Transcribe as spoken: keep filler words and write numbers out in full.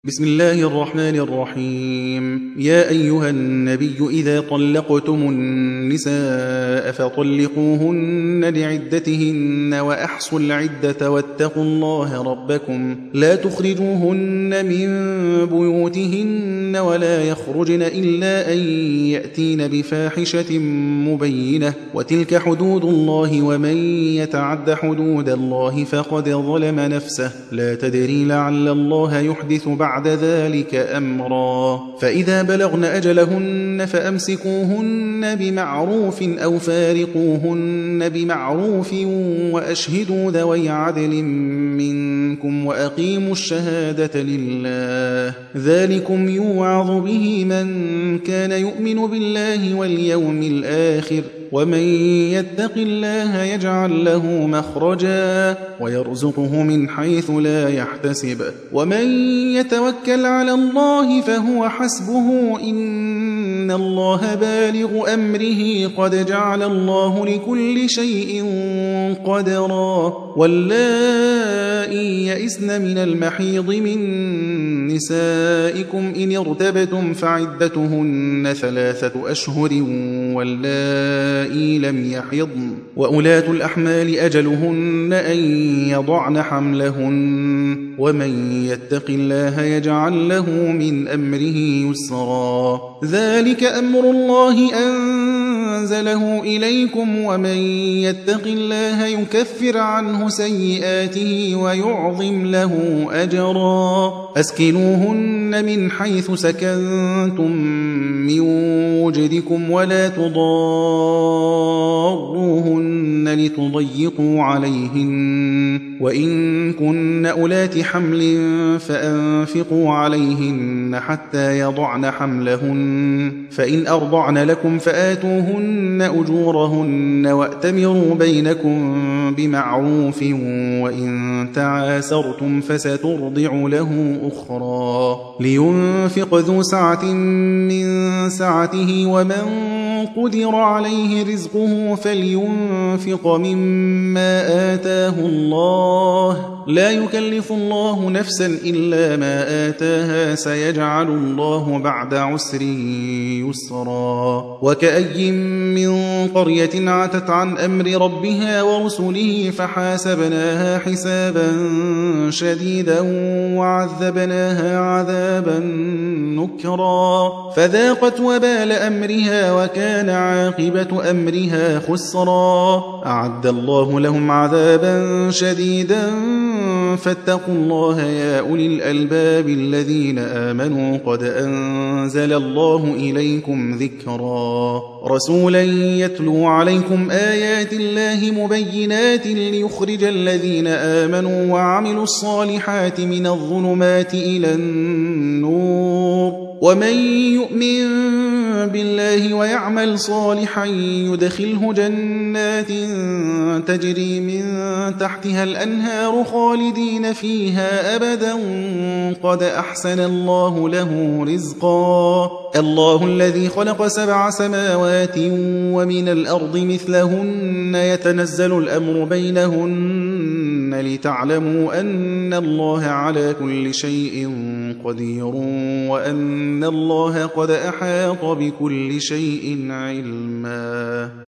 بسم الله الرحمن الرحيم. يا أيها النبي إذا طلقتم النساء فطلقوهن لعدتهن وأحصوا العدة واتقوا الله ربكم لا تخرجوهن من بيوتهن ولا يخرجن إلا أن يأتين بفاحشة مبينة وتلك حدود الله ومن يتعد حدود الله فقد ظلم نفسه لا تدري لعل الله يحدث بعد بعد ذلك أمرا. فإذا بلغن أجلهن فأمسكوهن بمعروف أو فارقوهن بمعروف وأشهدوا ذوي عدل منكم وأقيموا الشهادة لله ذلكم يوعظ به من كان يؤمن بالله واليوم الآخر ومن يتق الله يجعل له مخرجا ويرزقه من حيث لا يحتسب ومن يتوكل على الله فهو حسبه إن الله بالغ أمره قد جعل الله لكل شيء قدرا. واللائي يئسن من المحيض من نسائكم إن ارتبتم فعدتهن ثلاثة أشهر واللائي لم يحضن وأولاة الأحمال أجلهن أن يضعن حملهن ومن يتق الله يجعل له من أمره يسرا. ذلك أمر الله أنزله إليكم ومن يتق الله يكفر عنه سيئاته ويعظم له أجرا. أسكنوهن من حيث سكنتم من وجدكم ولا تضاروهن لتضيقوا عليهن وإن كن أولات حمل فأنفقوا عليهن حتى يضعن حملهن فإن أرضعن لكم فآتوهن أجورهن وأتمروا بينكم بمعروف وإن تعاسرتم فسترضع له أخرى. لينفق ذو سعة من سعته ومن قدر عليه رزقه فلينفق مما آتاه الله لا يكلف الله نفسا إلا ما آتاها سيجعل الله بعد عسر يسرا. وكأي من قرية عتت عن أمر ربها ورسله فحاسبناها حسابا شديدا وعذبناها عذابا نكرا فذاقت وبال أمرها وكان عاقبة أمرها خسرا. أعد الله لهم عذابا شديدا فاتقوا الله يا أولي الألباب الذين آمنوا قد أنزل الله إليكم ذكرا. رسولا يتلو عليكم آيات الله مبينات ليخرج الذين آمنوا وعملوا الصالحات من الظلمات إلى النور ومن يؤمن بالله ويعمل صالحا يدخله جنات تجري من تحتها الأنهار خالدين فيها أبدا قد أحسن الله له رزقا. الله الذي خلق سبع سماوات ومن الأرض مثلهن يتنزل الأمر بينهن لتعلموا أن الله على كل شيء قدير وأن الله قد أحاط بكل شيء علما.